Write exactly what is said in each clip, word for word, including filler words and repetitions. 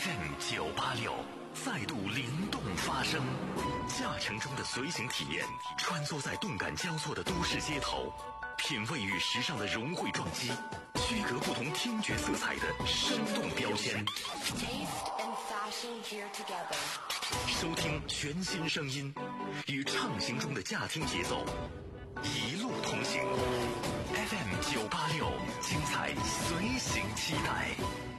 F M 九八六再度灵动发声，驾乘中的随行体验，穿梭在动感交错的都市街头，品味与时尚的融汇撞击，区隔不同听觉色彩的生动标签。收听全新声音，与畅行中的驾听节奏，一路同行。F M 九八六，精彩随行期待。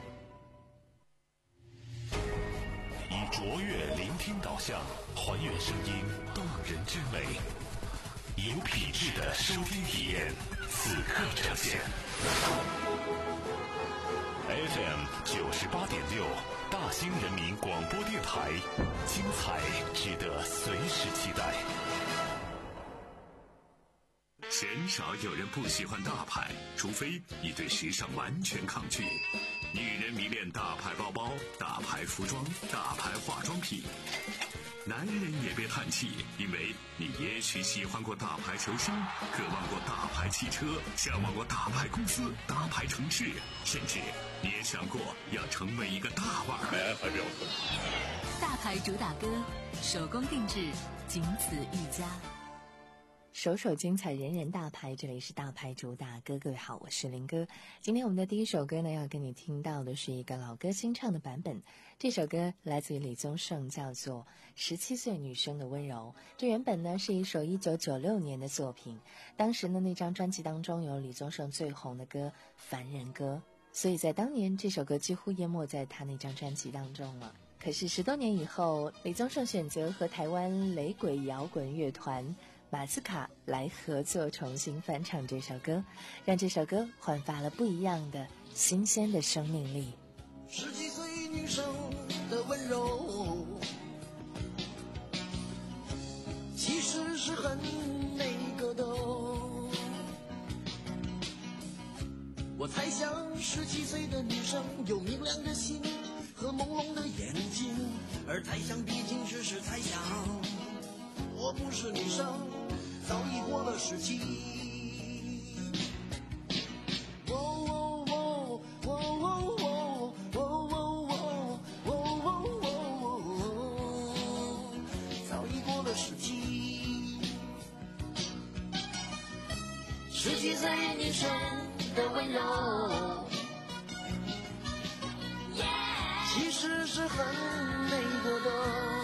以卓越聆听导向，还原声音动人之美，有品质的收听体验，此刻呈现。F M 九十八点六，大兴人民广播电台，精彩值得随时期待。鲜少有人不喜欢大牌，除非你对时尚完全抗拒。女人迷恋大牌包包、大牌服装、大牌化妆品。男人也别叹气，因为你也许喜欢过大牌球星，渴望过大牌汽车，向往过大牌公司、大牌城市，甚至你也想过要成为一个大腕儿。 大牌主打歌，手工定制，仅此一家。 首首精彩，人人大牌，这里是大牌主打歌。各位好，我是林哥。今天我们的第一首歌呢，要跟你听到的是一个老歌新唱的版本。这首歌来自于李宗盛，叫做《十七岁女生的温柔》。这原本呢是一首一九九六年的作品，当时呢那张专辑当中有李宗盛最红的歌《凡人歌》，所以在当年这首歌几乎淹没在他那张专辑当中了。可是十多年以后，李宗盛选择和台湾雷鬼摇滚乐团马斯卡来合作，重新翻唱这首歌，让这首歌焕发了不一样的新鲜的生命力。 十几岁女生的温柔，其实是很那个的。我猜想十七岁的女生有明亮的心和朦胧的眼睛，而猜想毕竟只是猜想，我不是女生，早已过了十七。哦哦哦哦哦哦哦哦哦，早已过了十七。十七岁女生的温柔，其实是很美国的。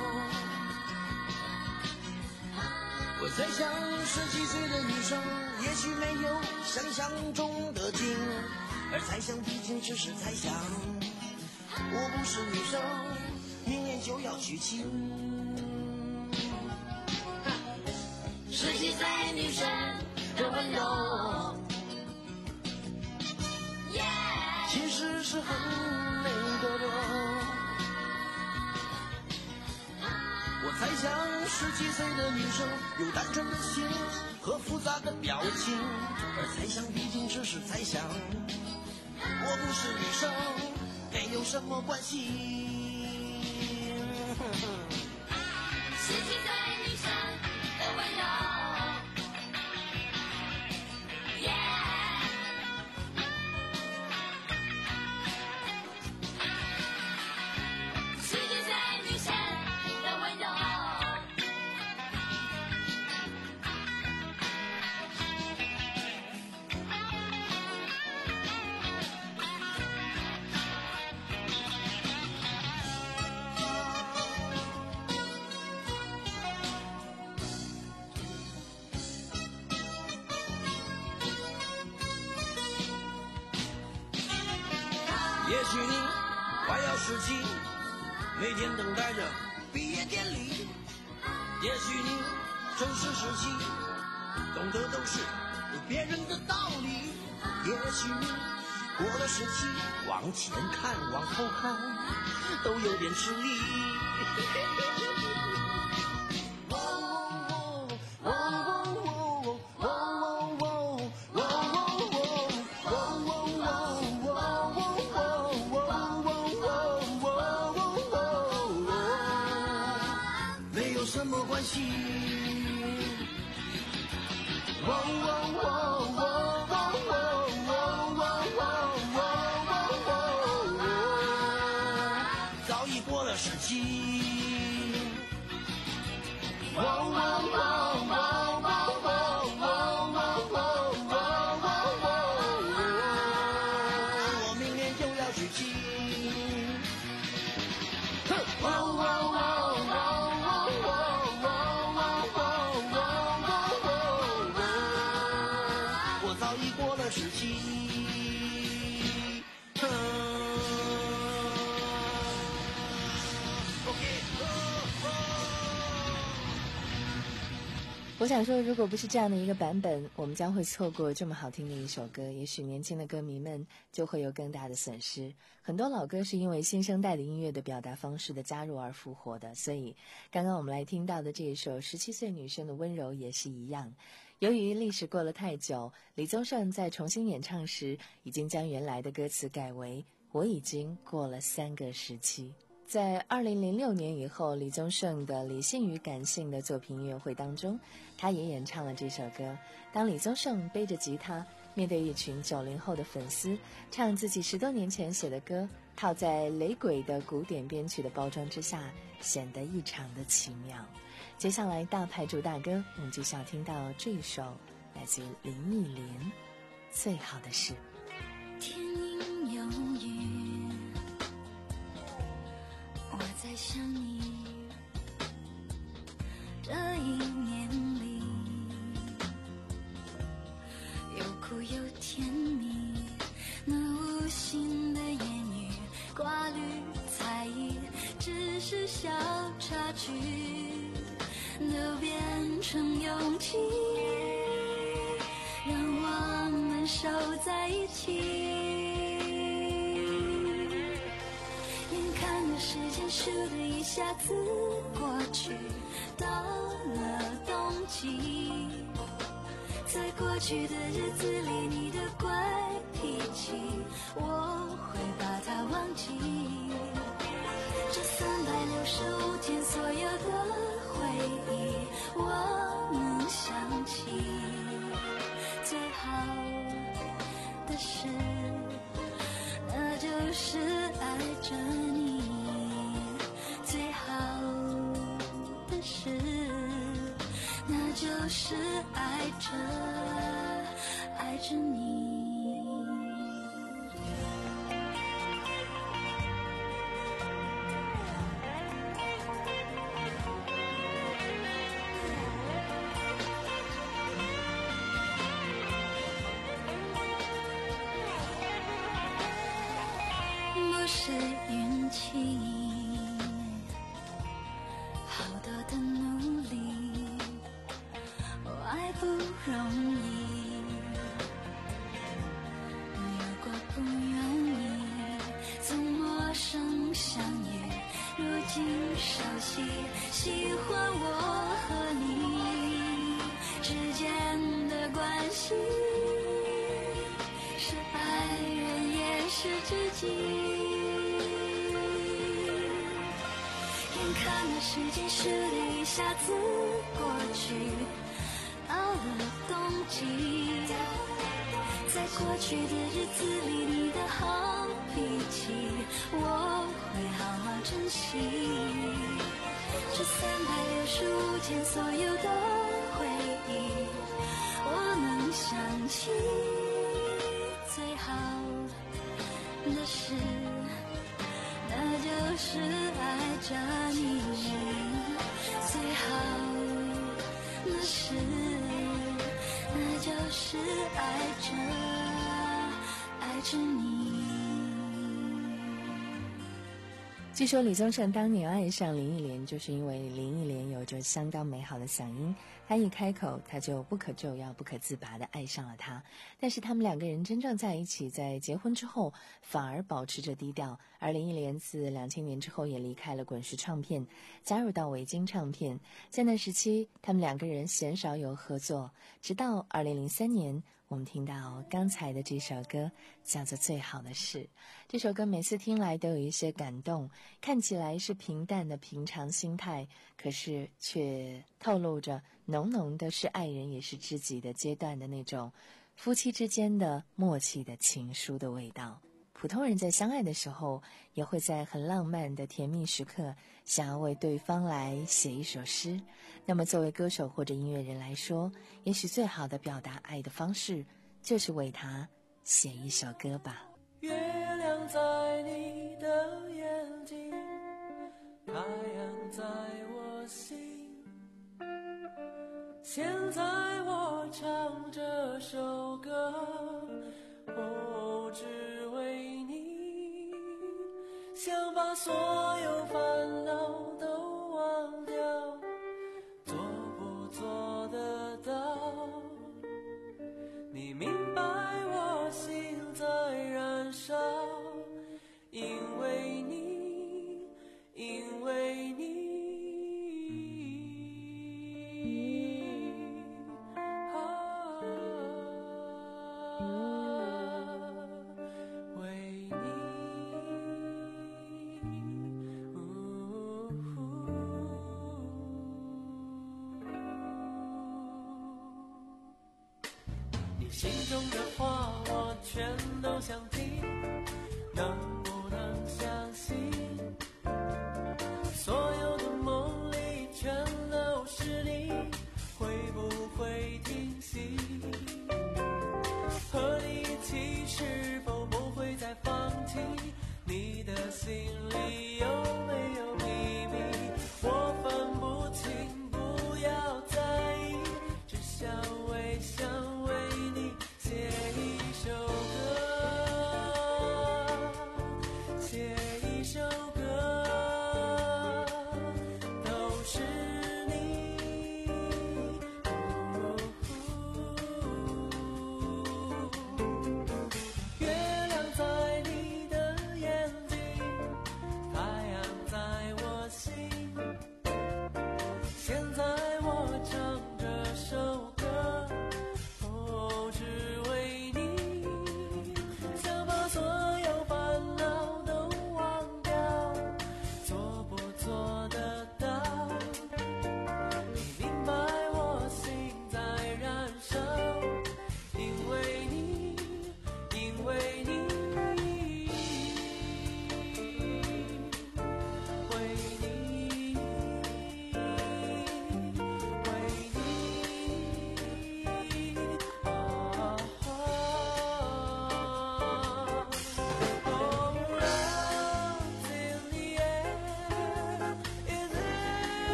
我猜想十七岁的女生也许没有想象中的精，而猜想毕竟只是猜想，我不是女生，明年就要娶亲。十七岁女生的温柔，其实是很美国的。我猜想十七岁的女生有单纯的心和复杂的表情，而猜想毕竟只是猜想，我不是女生，没有什么关系。十七岁女生的温柔，也许你快要十七，每天等待着毕业典礼。也许你正是十七，懂得都是别人的道理。也许你过了十七，往前看往后看都有点吃力。什么关系？哦哦哦哦哦哦哦哦哦哦，早情。哦哦哦哦哦哦哦哦哦，我明年就要娶妻。哦哦哦哦哦哦哦哦哦，我早已过了十七。 我想说，如果不是这样的一个版本，我们将会错过这么好听的一首歌，也许年轻的歌迷们就会有更大的损失。很多老歌是因为新生代的音乐的表达方式的加入而复活的，所以刚刚我们来听到的这一首十七岁女生的温柔也是一样。由于历史过了太久，李宗盛在重新演唱时已经将原来的歌词改为我已经过了三个时期。在二零零六年以后，李宗盛的理性与感性的作品音乐会当中，他也演唱了这首歌。当李宗盛背着吉他，面对一群九零后的粉丝，唱自己十多年前写的歌，套在雷鬼的古典编曲的包装之下，显得异常的奇妙。接下来大牌主打歌，我们就想听到这一首来自于林忆莲《最好的事》。 天阴有雨，我在想你，这一年里有苦有甜蜜，那无心的言语挂虑猜疑，只是小插曲都变成勇气，让我们守在一起。时间咻的一下子过去，到了冬季，在过去的日子里，你的怪脾气，我会把它忘记。这三百六十五天所有的回忆，我能想起。最好的事，那就是爱着你。最好的事，那就是爱着爱着你。不是运气，好多的努力，爱不容易，有过不愿意，从陌生相遇，如今熟悉，喜欢我和你之间的关系，是爱人也是知己。看那时间咻的一下子过去，到了冬季，在过去的日子里，你的好脾气，我会好好珍惜。这三百六十五天所有的回忆，我能想起。最好的事，那就是爱着你。最好的事，那就是爱着爱着你。 据说李宗盛当年爱上林忆莲，就是因为林忆莲有着相当美好的嗓音，他一开口他就不可救药不可自拔地爱上了她。但是他们两个人真正在一起，在结婚之后反而保持着低调，而林忆莲自两千年之后也离开了滚石唱片，加入到维京唱片。在那时期他们两个人鲜少有合作，直到二零零三年我们听到刚才的这首歌叫做《最好的事》。这首歌每次听来都有一些感动，看起来是平淡的平常心态，可是却透露着浓浓的是爱人也是知己的阶段的那种夫妻之间的默契的情书的味道。 普通人在相爱的时候，也会在很浪漫的甜蜜时刻，想要为对方来写一首诗。那么作为歌手或者音乐人来说，也许最好的表达爱的方式，就是为他写一首歌吧。 月亮在你的眼睛，太阳在我心，现在我唱这首歌，哦，只为你，想把所有烦恼都忘掉，做不做得到？你明白我心在燃烧，因为你，因为你。心中的话我全都想听，能不能相信所有的梦里全都是你，会不会停息，和你一起是否不会再放弃，你的心里有没有秘密，我分不清，不要在意，只想微笑为你写一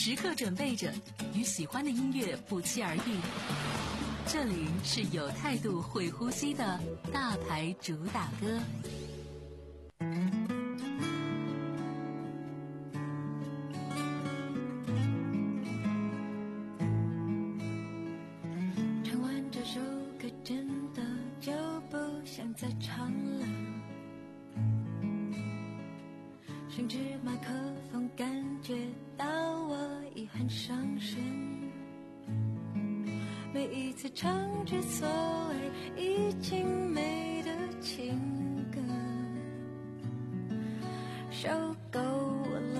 时刻准备着与喜欢的音乐不期而遇。这里是有态度会呼吸的大牌主打歌。 唱完这首歌真的就不想再唱了，甚至麦克风感觉到我已很伤神。每一次唱着所谓已经没的情歌，受够了，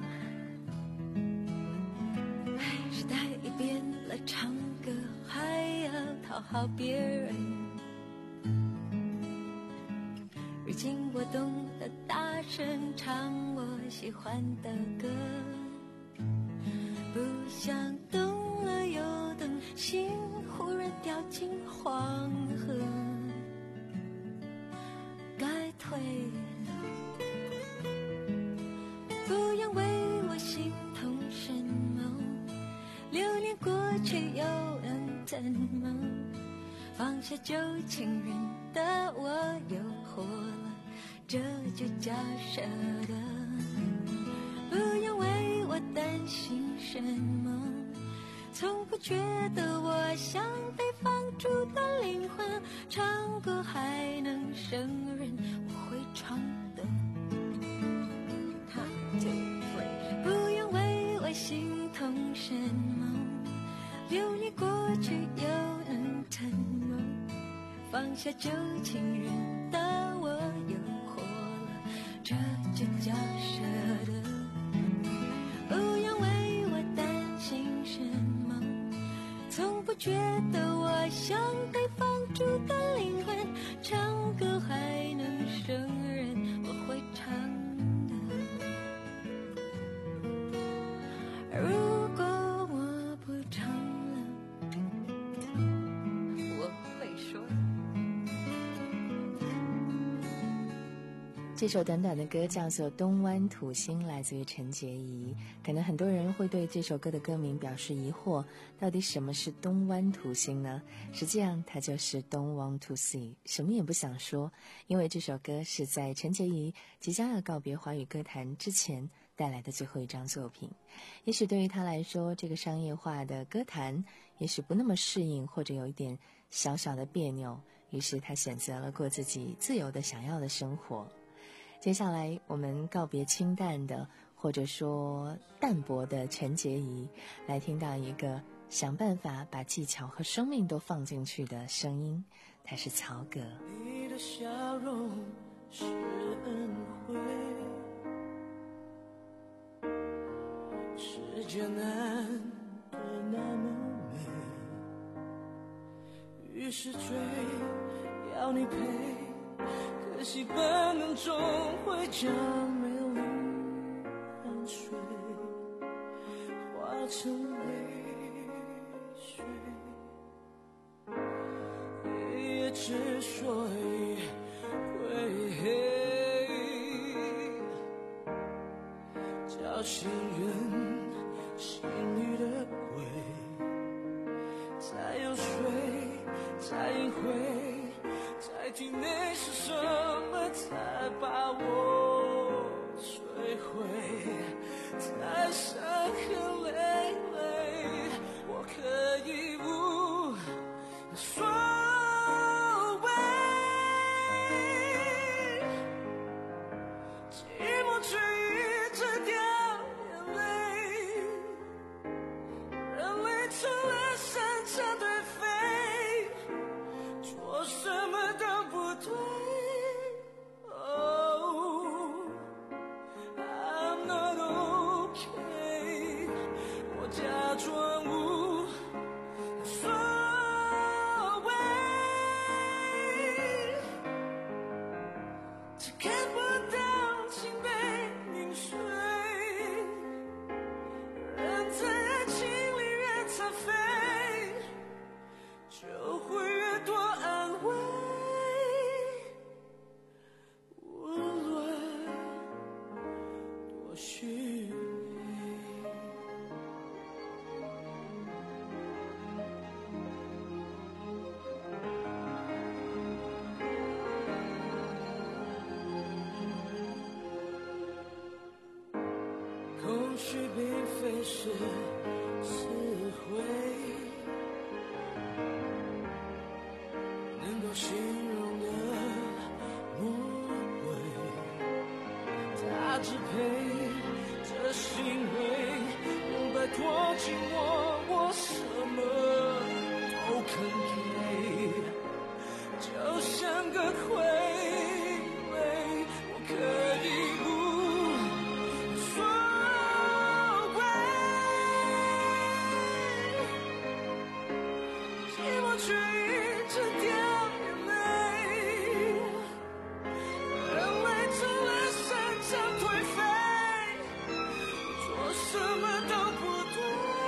时代已变了，唱歌还要讨好别人。如今我懂得大声唱我喜欢的歌，不想动了又等，心忽然掉进黄河，该退了。不要为我心痛什么，流年过去又能怎么？放下旧情人的我又活了，这就叫舍得。不要为我担心什么，从不觉得我像被放逐的灵魂，唱歌还能胜任我会唱的。不要为我心痛什么，流年过去又能怎么？放下旧情人的我又活了，这就叫舍得。不要为我担心什么，从不觉得我像被放逐的灵魂，唱歌还能胜任我会唱的。如果我不唱了，我会说。 这首短短的歌叫做《东湾土星》，来自于陈洁仪。可能很多人会对这首歌的歌名表示疑惑，到底什么是东湾土星呢？实际上它就是 Don't Want to See， 什么也不想说，因为这首歌是在陈洁仪即将要告别华语歌坛之前带来的最后一张作品。也许对于他来说，这个商业化的歌坛也许不那么适应，或者有一点小小的别扭，于是他选择了过自己自由的想要的生活。接下来我们告别清淡的或者说淡薄的陈洁仪，来听到一个想办法把技巧和生命都放进去的声音，它是曹格。 你的笑容是恩惠，世界难得那么美，于是追要你陪，可惜本能终会将美丽汗水化成泪水，夜夜之所以会黑，叫醒人心里的鬼，再又睡，再隐晦，在体内是什么才把我摧毁，才伤痕累累，我可以无所谓，寂寞却一直掉眼泪，人类成了山长对飞，做什么都不对。Oh, I'm not okay， 我假装无所谓，只看不到情被凝碎，人在爱情里越残废，就会越多安慰，无论多虚伪。 形容的魔鬼，它支配这行为，能摆脱寂寞，我什么都肯给，就像个傀儡，我可以无所谓，寂寞却一直掉眼泪，眼泪成了生长颓废，做什么都不对。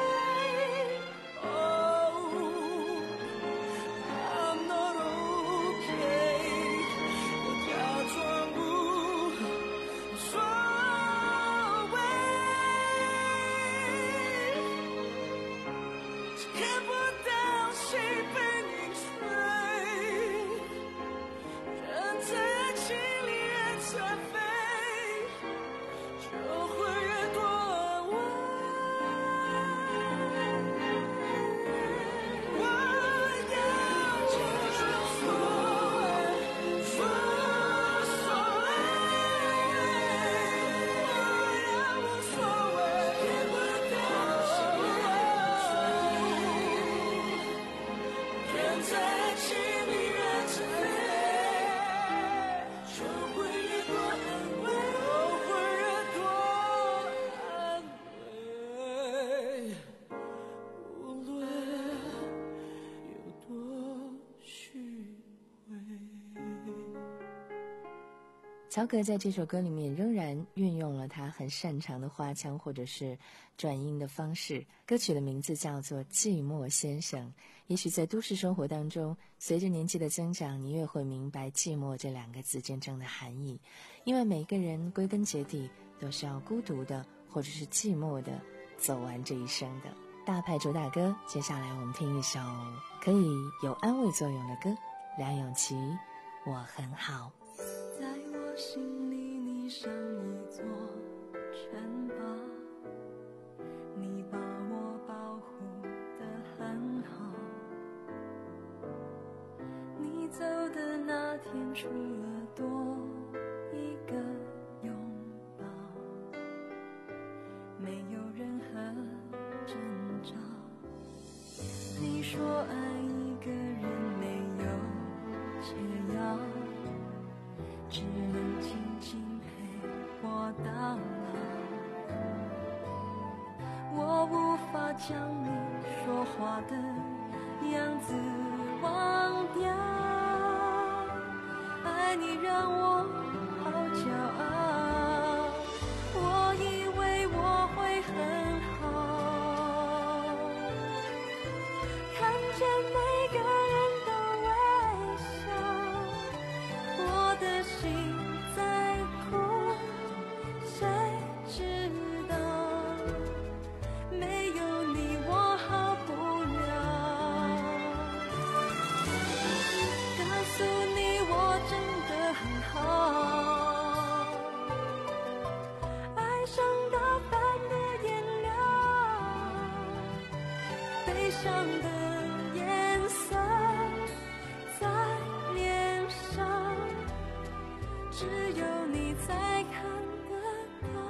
曹格在这首歌里面仍然运用了他很擅长的花腔或者是转音的方式。歌曲的名字叫做《寂寞先生》。也许在都市生活当中，随着年纪的增长，你越会明白寂寞这两个字真正的含义。因为每个人归根结底都是要孤独的或者是寂寞的走完这一生的。大派主打歌，接下来我们听一首可以有安慰作用的歌，梁咏琪《我很好》。 在我心里你像一座城堡，你把我保护得很好，你走的那天除了多一个拥抱，没有任何征兆。你说爱一个人没有解药，只能静静陪我到老。我无法将你说话的样子忘掉，爱你让我好骄傲，我以为我会很好，看见每个人都微笑，我的心在哭，谁知道没有你我好不了，告诉你我真的很好，爱上打扮的颜料，悲伤的颜色在脸上，只有你才看得到。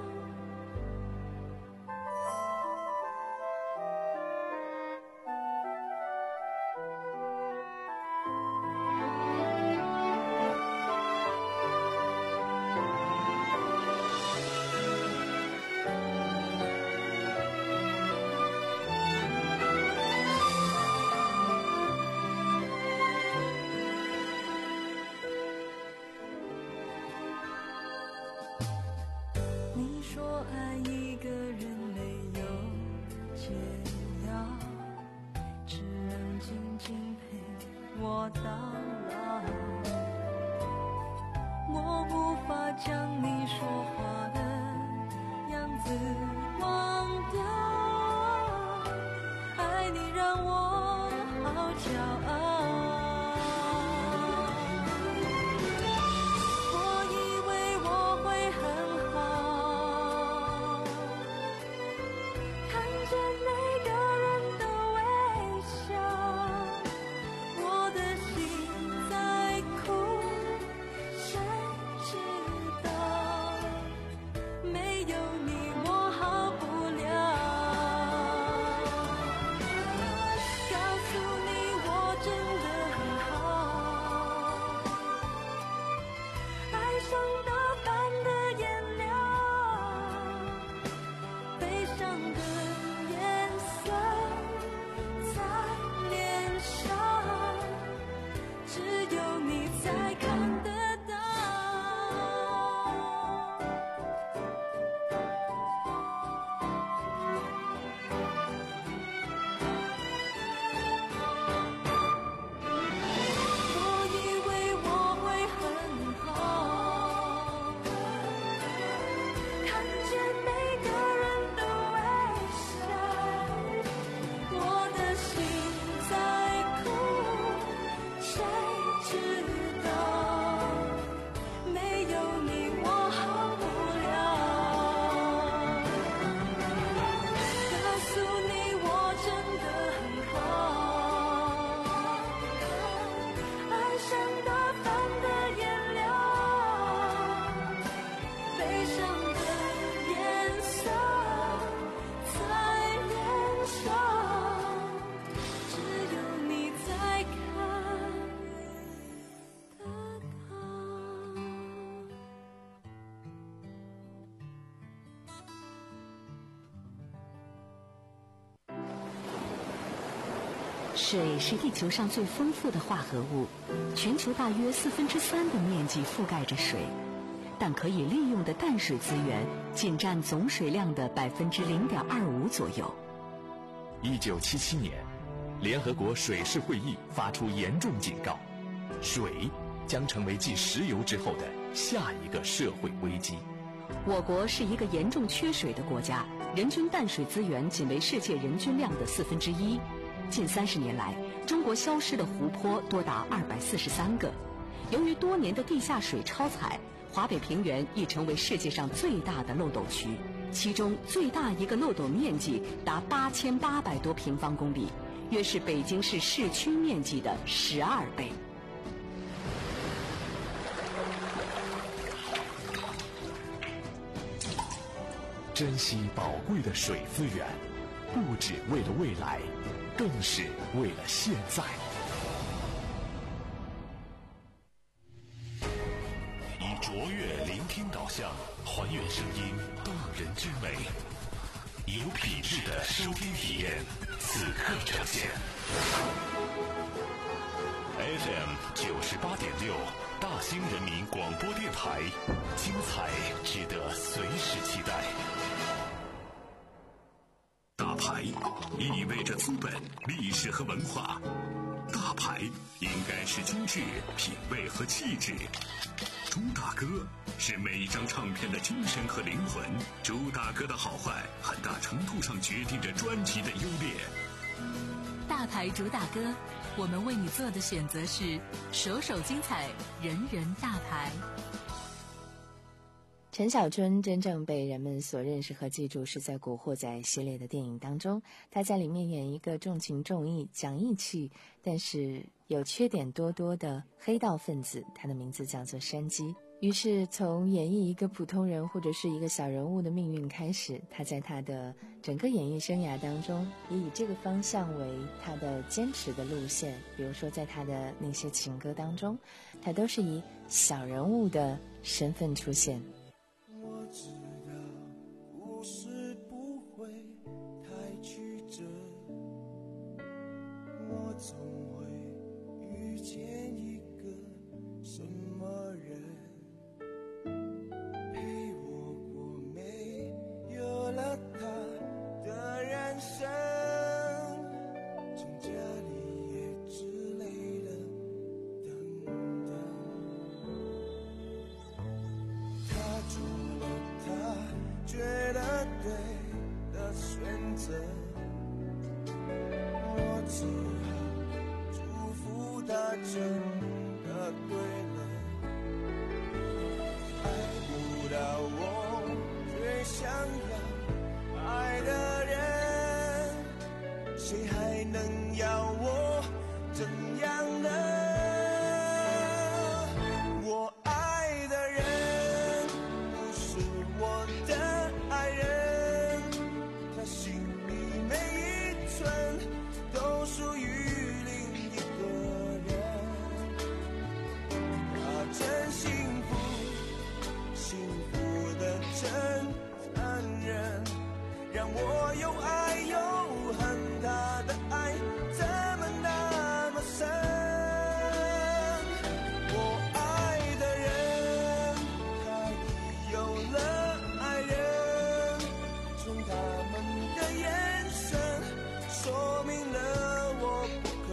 你说爱一个人没有解药，只能静静陪我到老，我无法将你说话的样子忘掉，爱你让我好骄傲，我以为我会很好，看见每个人的微笑，我的心水是地球上最丰富的化合物，全球大约四分之三的面积覆盖着水，但可以利用的淡水资源仅占总水量的百分之零点二五左右。 一九七七年，联合国水事会议发出严重警告，水将成为继石油之后的下一个社会危机。 我国是一个严重缺水的国家，人均淡水资源仅为世界人均量的四分之一。近三十年来，中国消失的湖泊多达二百四十三个。由于多年的地下水超采，华北平原已成为世界上最大的漏斗区，其中最大一个漏斗面积达八千八百多平方公里，约是北京市市区面积的十二倍。 珍惜宝贵的水资源，不只为了未来，更是为了现在。 以卓越聆听导向，还原声音动人之美，有品质的收听体验，此刻呈现。F M 九十八点六，大兴人民广播电台，精彩值得随时期待。大牌意味着资本、历史和文化，大牌应该是精致、品味和气质。朱大哥是每一张唱片的精神和灵魂，朱大哥的好坏很大程度上决定着专辑的优劣。 大牌主打歌，我们为你做的选择是首首精彩，人人大牌。 陈小春真正被人们所认识和记住是在《古惑仔》系列的电影当中，他在里面演一个重情重义、讲义气，但是有缺点多多的黑道分子，他的名字叫做山鸡。于是从演绎一个普通人或者是一个小人物的命运开始，他在他的整个演艺生涯当中也以这个方向为他的坚持的路线。比如说在他的那些情歌当中，他都是以小人物的身份出现。 我知道故事不会太曲折，我总会遇见一个什么人，陪我过没有了他的人生，从家里也之类的等等，他做了他觉得对的选择，我只好祝福他真的对了，爱不到我最想要爱的人，谁还能要我怎样呢？我爱的人不是我的爱人，他心里每一寸都属于另一个人，他真幸福，幸福的真残忍，让我又爱又恨，他的爱怎么那么深？我爱的人，他已有了爱人，从他们的眼神说明了我不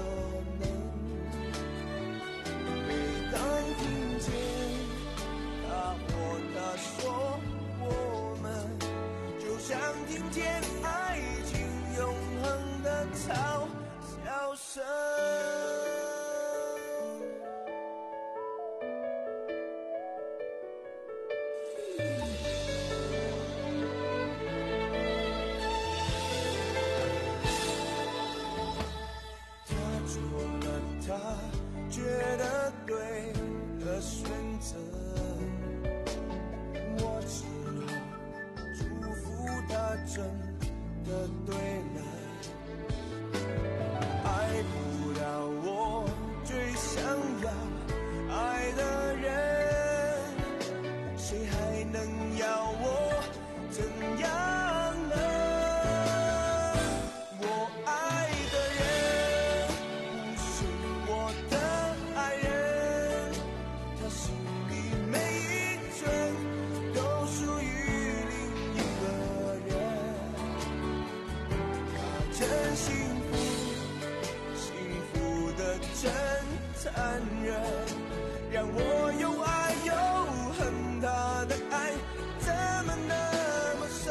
幸福，幸福的真残忍，让我又爱又恨，他的爱怎么那么深？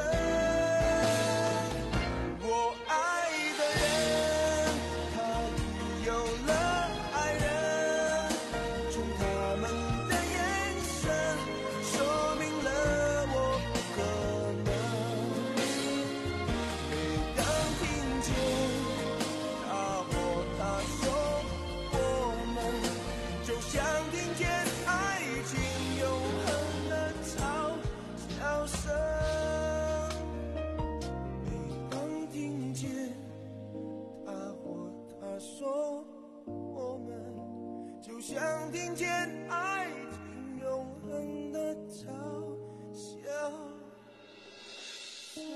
我爱的人，他已有了爱人，从他们的眼神说明了我不可能。每当听见他或她说我们，就像听见爱情永恒的嘲笑声。每当听见他或她说我们，就像听见爱情永恒的嘲笑声。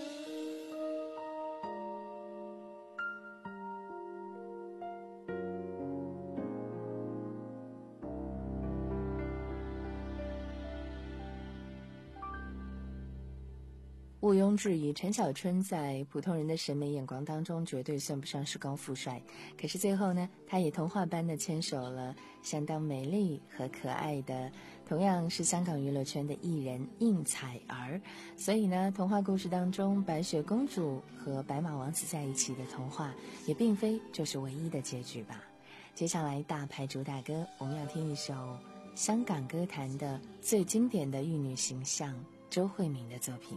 毋庸置疑，陈小春在普通人的审美眼光当中绝对算不上是高富帅，可是最后呢，他也童话般的牵手了相当美丽和可爱的，同样是香港娱乐圈的艺人应采儿。所以呢，童话故事当中白雪公主和白马王子在一起的童话，也并非就是唯一的结局吧。接下来大牌主打歌，我们要听一首香港歌坛的最经典的玉女形象周慧敏的作品。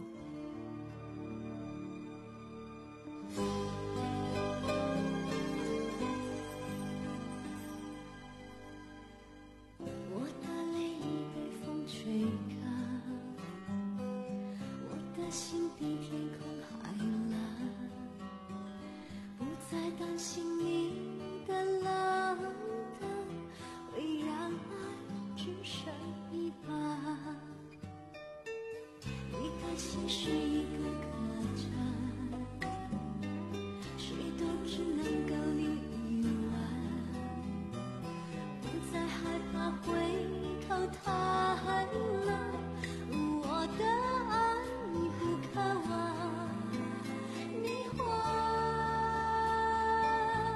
我的泪已被风吹干，我的心比天空还蓝，不再担心你的冷淡会让爱只剩一半。你的心是一个客栈，谁都只能够留一晚，不再害怕回头太冷，我的爱你不渴望，你还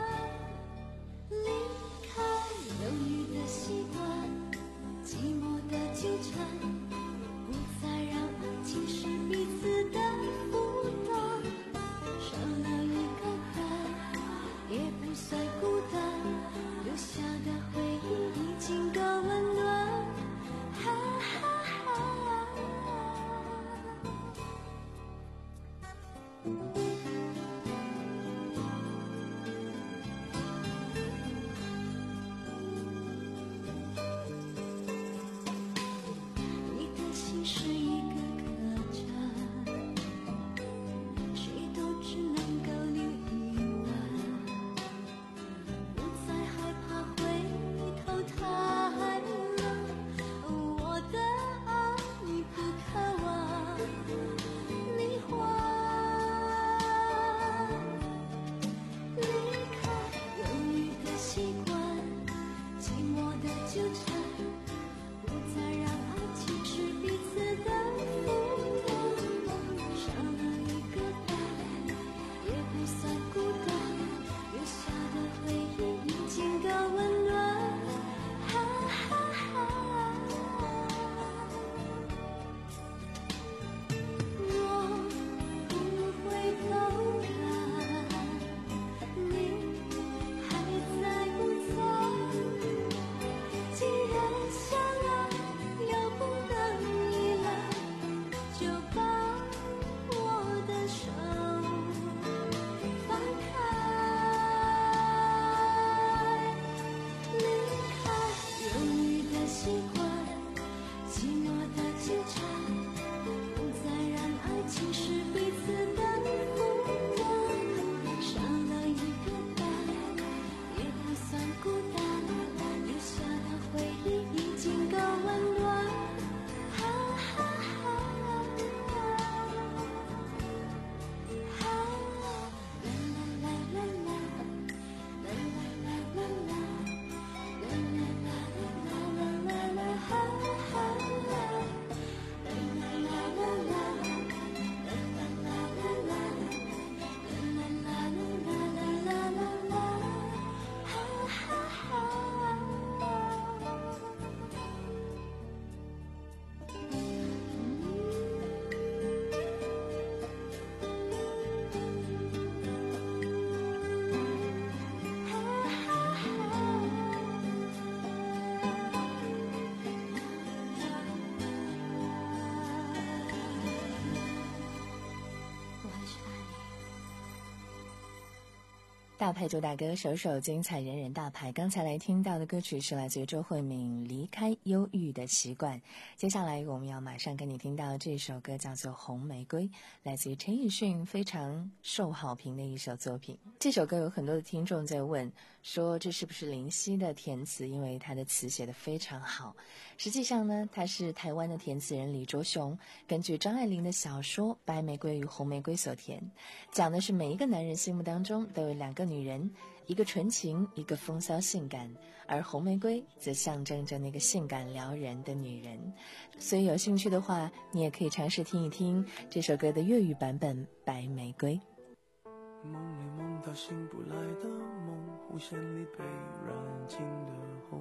大牌主打歌，首首精彩，人人大牌。刚才来听到的歌曲是来自于周慧敏《离开忧郁的习惯》。接下来我们要马上跟你听到这首歌，叫做《红玫瑰》，来自于陈奕迅，非常受好评的一首作品。这首歌有很多的听众在问，说这是不是林夕的填词，因为他的词写得非常好。实际上呢，他是台湾的填词人李卓雄，根据张爱玲的小说《白玫瑰与红玫瑰》所填，讲的是每一个男人心目当中都有两个女人，一个纯情，一个风骚性感，而红玫瑰则象征着那个性感撩人的女人。所以有兴趣的话，你也可以尝试听一听这首歌的粤语版本《白玫瑰》。 梦里梦到醒不来的梦，红线里被染尽的红，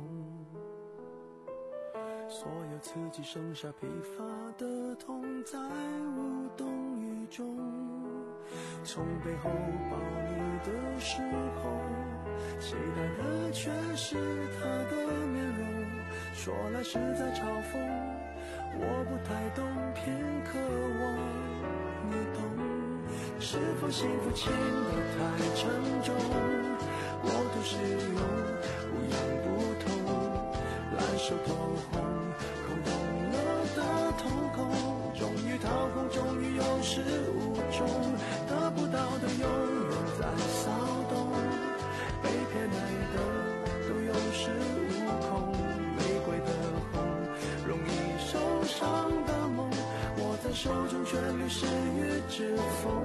所有刺激剩下疲乏的痛，在无动于衷。从背后抱你的时候，期待的却是他的面容，说来是在嘲讽，我不太懂，偏渴望你懂。是否幸福轻得太沉重，我都是用不痒不痛，烂熟透红，空洞了的瞳孔，终于掏空，终于有始无终，得不到的永远在骚动，被偏爱的都有恃无恐，玫瑰的红，容易受伤的梦，握在手中却流失于指缝。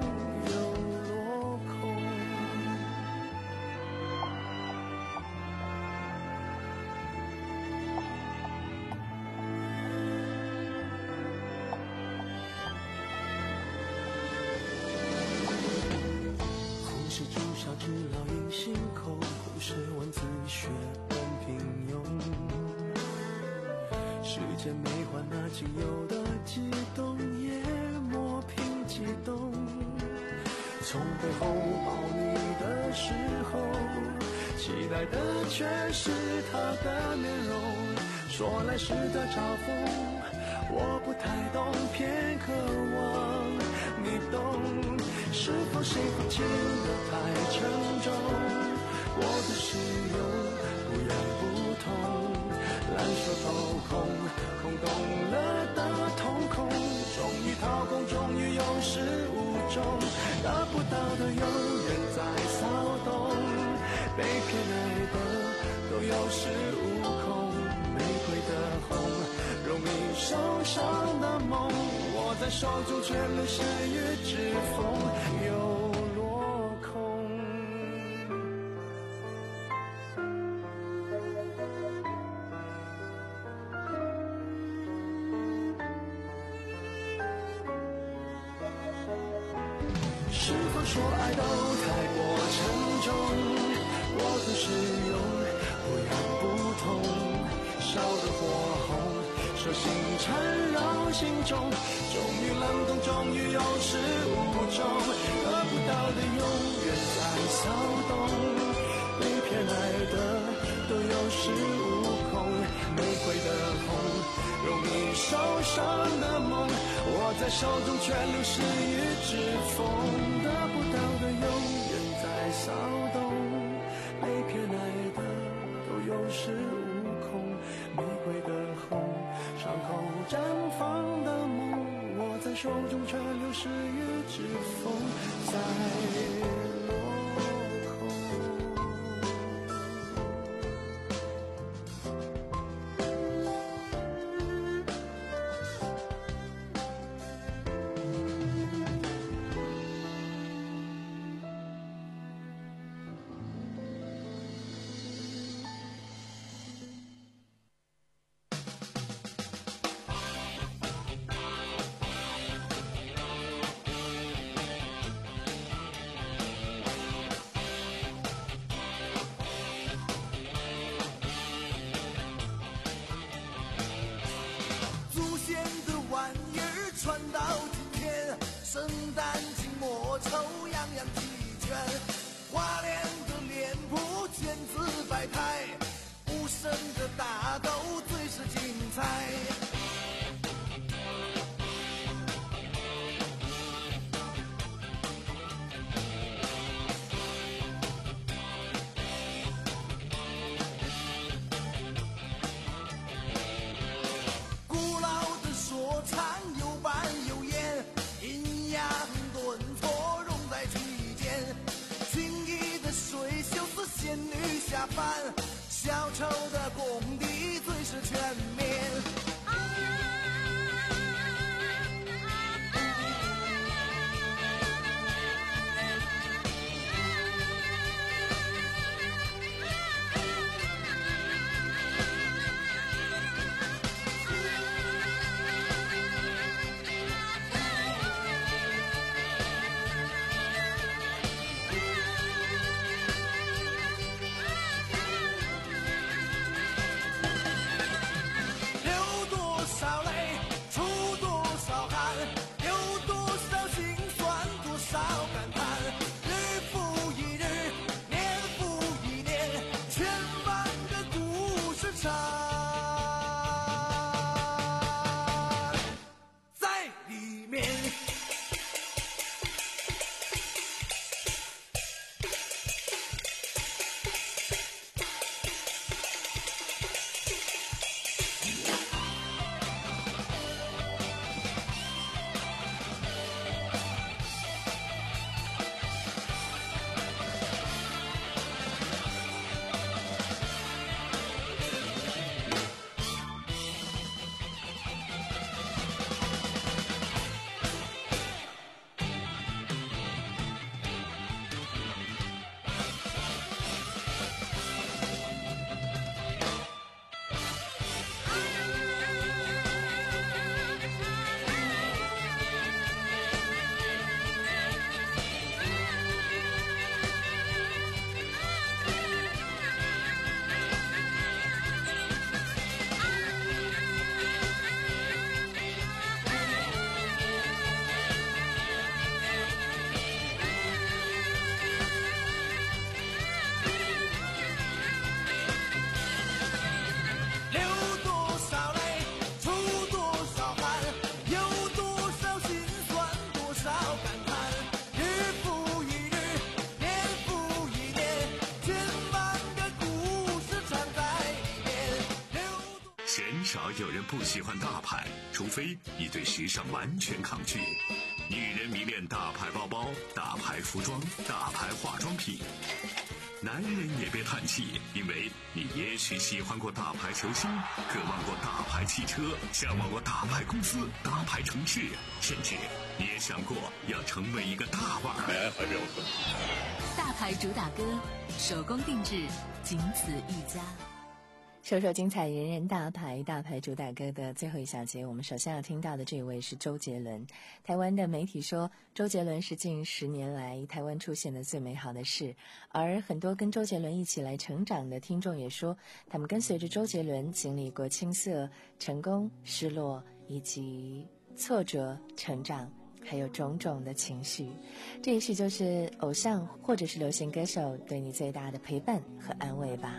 知老鹰心口，故事文字血本平庸，世间美化那仅有的激动，也磨平激动。从背后抱你的时候，期待的却是他的面容，说来是在嘲讽，我不太懂，偏渴望你懂。是否幸福轻得太沉重，我的使用不痒不痛，烂熟透空，空洞了的瞳孔，终于掏空，终于有始无终，得不到的永远在骚动，被偏爱的都有恃无恐，玫瑰的红，容易受伤的梦，握在手中却流失于指缝，又落空。是否说爱都太过沉重，我总是用不痒不痛，烧得火红，手心缠绕心中，终于冷冻，终于有始无终，得不到的永远在骚动，被偏爱的都有恃无恐，玫瑰的红，容易受伤的梦，握在手中却流失于指缝，得不到的永远在骚动，被偏爱的都有恃无恐，玫瑰的红，伤口绽放的梦，握在手中却流失于指缝，在落空。 下凡，小丑的功底最是全面。 少有人不喜欢大牌，除非你对时尚完全抗拒。女人迷恋大牌包包、大牌服装、大牌化妆品。男人也别叹气，因为你也许喜欢过大牌球星，渴望过大牌汽车，向往过大牌公司、大牌城市，甚至你也想过要成为一个大腕儿。 来，怀表哥。 大牌主打歌，手工定制，仅此一家。 首首精彩人人大牌大牌主打歌的最后一小节，我们首先要听到的这一位是周杰伦。台湾的媒体说，周杰伦是近十年来台湾出现的最美好的事，而很多跟周杰伦一起来成长的听众也说，他们跟随着周杰伦经历过青涩、成功、失落以及挫折、成长，还有种种的情绪。这也许就是偶像或者是流行歌手对你最大的陪伴和安慰吧。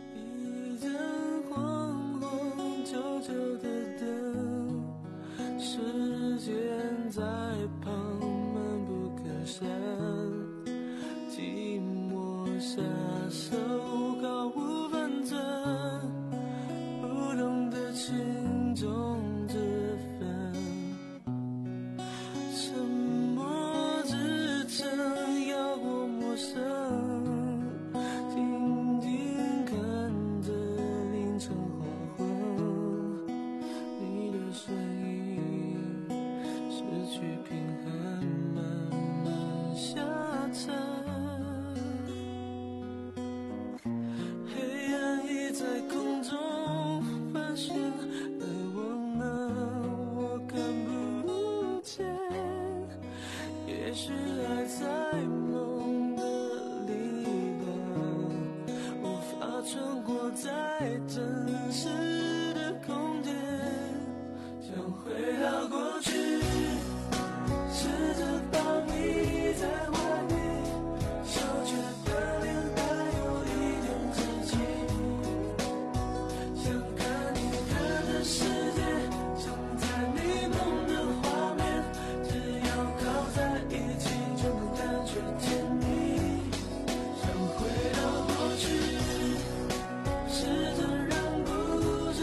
旧旧的灯，时间在旁闷不吭声，寂寞下手毫无分寸，不懂得轻重之分，沉默支撑要过陌生，听听看着凌晨黄昏，声音失去平衡，慢慢下沉，黑暗已在空中盘旋，而我呢，我看不见，也许爱在梦的里边，无法穿过在真实的空间，回到过去，试着把你在怀里，羞怯的脸还有一点自己，想看你看的世界，想在你梦的画面，只要靠在一起就能感觉甜蜜，想回到过去，试着让故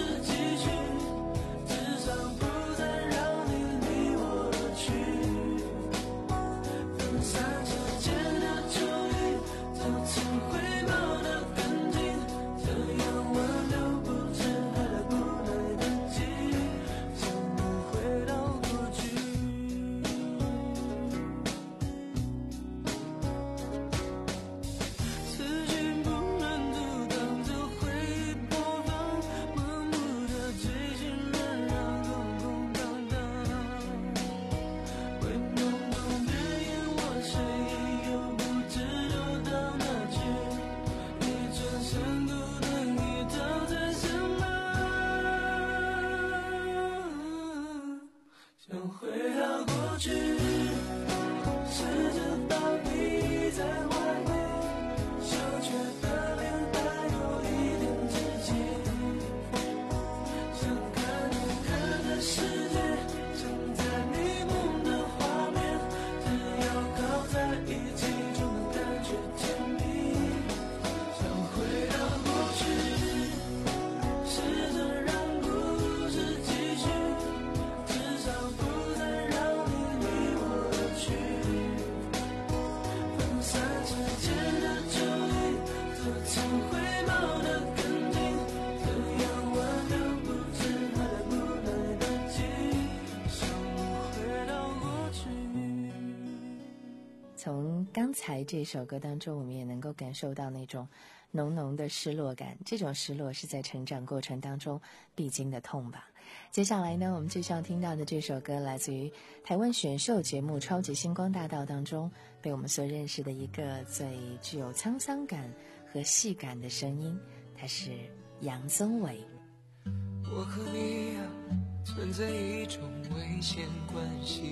刚才这首歌当中，我们也能够感受到那种浓浓的失落感，这种失落是在成长过程当中必经的痛吧。接下来呢，我们继续要听到的这首歌来自于台湾选秀节目《超级星光大道》当中被我们所认识的一个最具有沧桑感和戏感的声音，它是杨宗纬。 我和你啊存在一种危险关系，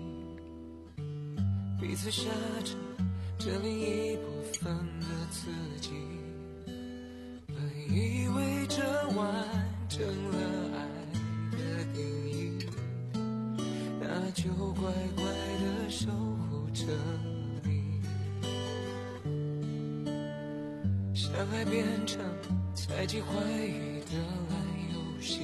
彼此挟着这另一部分的自己，本以为这完整了爱的定义，那就乖乖地守护着你。相爱变成猜忌怀疑的烂游戏，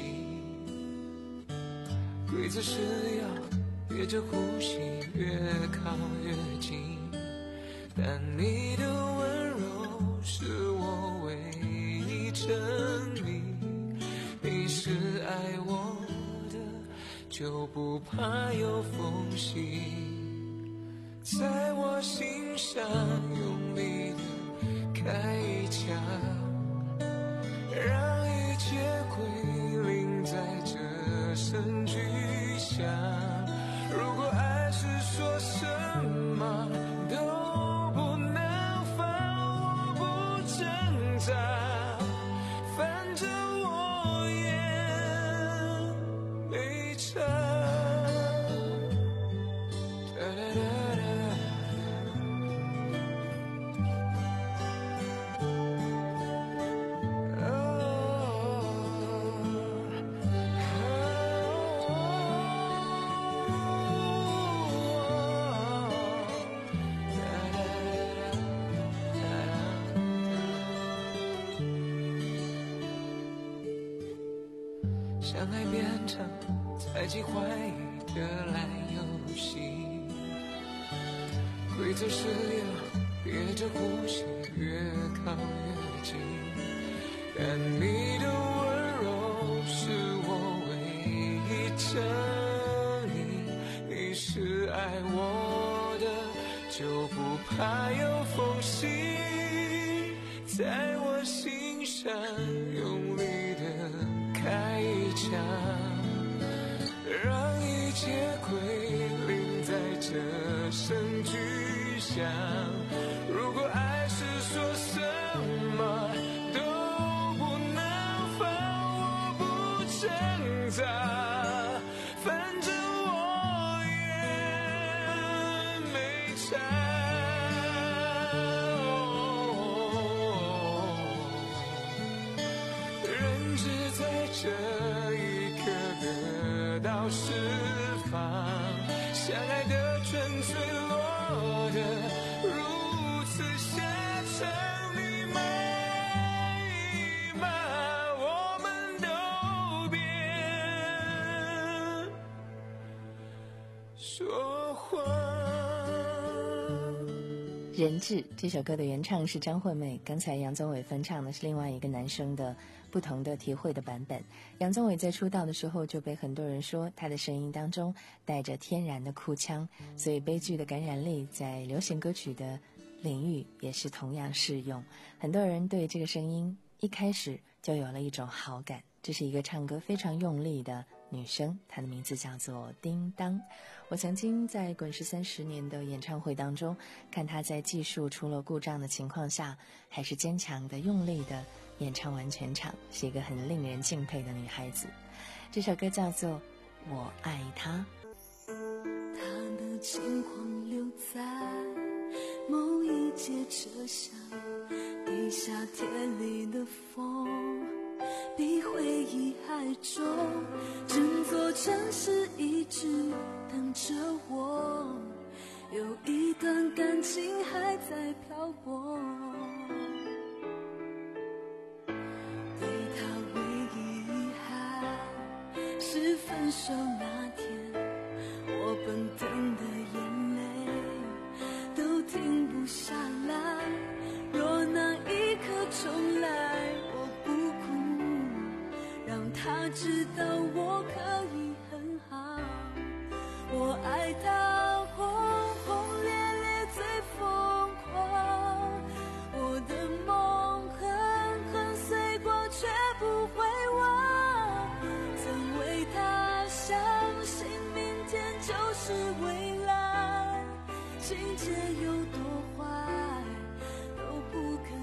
规则是要憋着呼吸越靠越近，但你的温柔是我唯一证明，你是爱我的，就不怕有缝隙，在我心上用力的开一枪，让一切归零在这声巨响。如果爱是说什么都不能放，我不挣扎，反正我也没差。相爱变成猜忌怀疑的烂游戏，规则是要憋着呼吸越靠越近，但你的温柔是我唯一证明，你是爱我的，就不怕有缝隙，在我心上用力的开一枪，让一切归零在这声巨响。如果爱是说什么都不能放，我不挣扎，反正我也没差。人只在这一刻得到释放，相爱的纯粹落得如此下场，你骂一骂，我们都别说谎。 人质这首歌的原唱是张惠妹，刚才杨宗纬翻唱的是另外一个男生的不同的体会的版本。杨宗纬在出道的时候就被很多人说他的声音当中带着天然的哭腔，所以悲剧的感染力在流行歌曲的领域也是同样适用。很多人对这个声音一开始就有了一种好感。这是一个唱歌非常用力的女生，她的名字叫做叮当。我曾经在滚石三十年的演唱会当中看她在技术出了故障的情况下还是坚强的用力的演唱完全场，是一个很令人敬佩的女孩子。这首歌叫做我爱她。 她的轻狂留在某一节车厢，地下铁里的风比回忆还重，整座城市一直等着我，有一段感情还在漂泊。对他唯一遗憾是分手那天，我奔腾的眼泪都停不下来，若那一刻重来，我不哭，让他知道我可以很好。我爱他轰轰烈烈最疯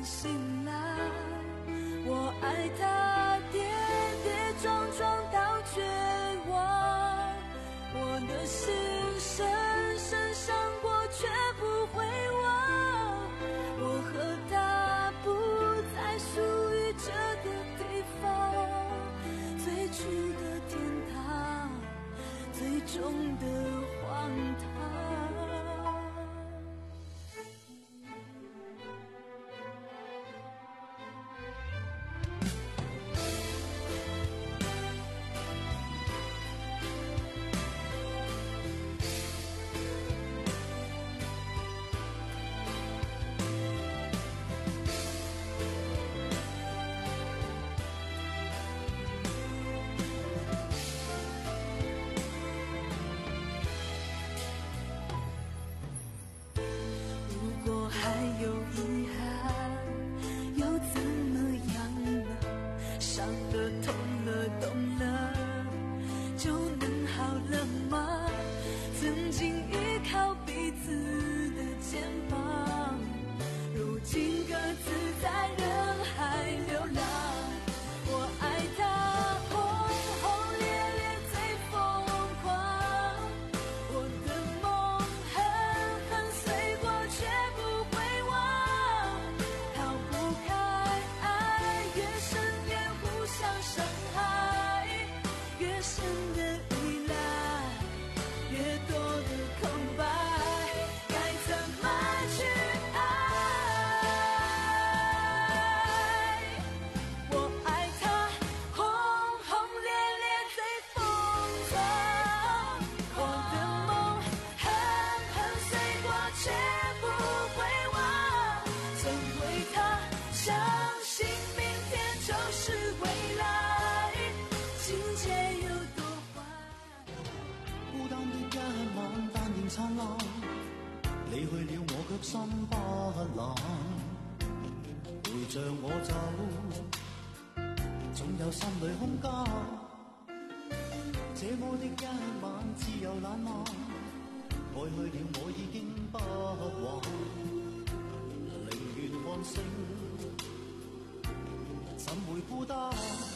醒来，我爱他跌跌撞撞到绝望，我的心深深伤过却不会忘，我和他不再属于这个地方，最初的天堂，最终的荒唐。 你去了我卻心不冷，陪着我走，總有心裏空間。這麼的一晚自由懶漫，愛去了我已經不還，寧願看星，怎會孤單？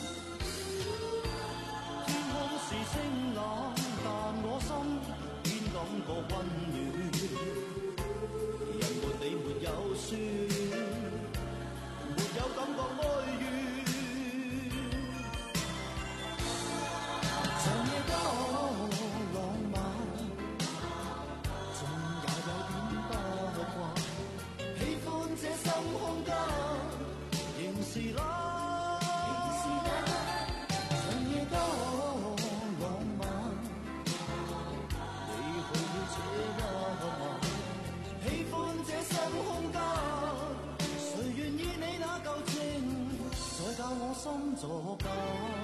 天空是清冷，但我心偏感覺溫暖。人沒你沒有酸，沒有感覺哀怨。長夜多浪漫，總也有點不慣。喜歡這深空間，仍是冷。長夜多浪漫，你去了這一晚。喜歡這深空間，誰願意你那舊情，再教我心左間。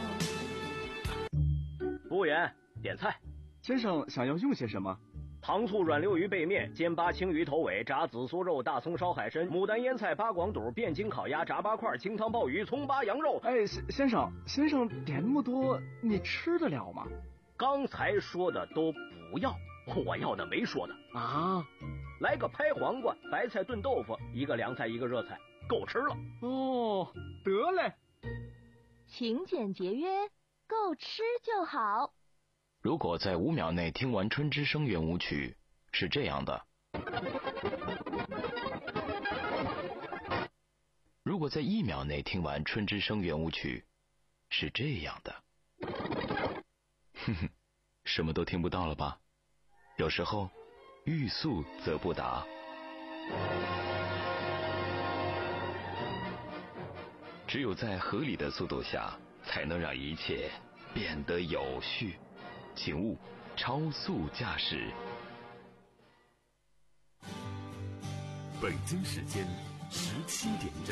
服務員，點菜。 先生想要用些什麼？ 糖醋軟溜魚背面、煎巴青魚頭尾、炸紫蘇肉、大蔥燒海參、牡丹醃菜、八廣肚、汴京烤鴨、炸八塊、清湯鮑魚、蔥巴羊肉。 哎，先生，先生點那麼多，你吃得了嗎？ 剛才說的都不要，我要的沒說的啊。 來個拍黃瓜、白菜燉豆腐，一個涼菜一個熱菜，夠吃了。 哦，得嘞。 勤儉節約，夠吃就好。 如果在五秒內聽完春之聲圓舞曲，是這樣的；如果在一秒內聽完春之聲圓舞曲，是這樣的。哼哼，什麼都聽不到了吧？有時候欲速則不達。只有在合理的速度下，才能讓一切變得有序。請勿超速駕駛。 北京時間十七點整。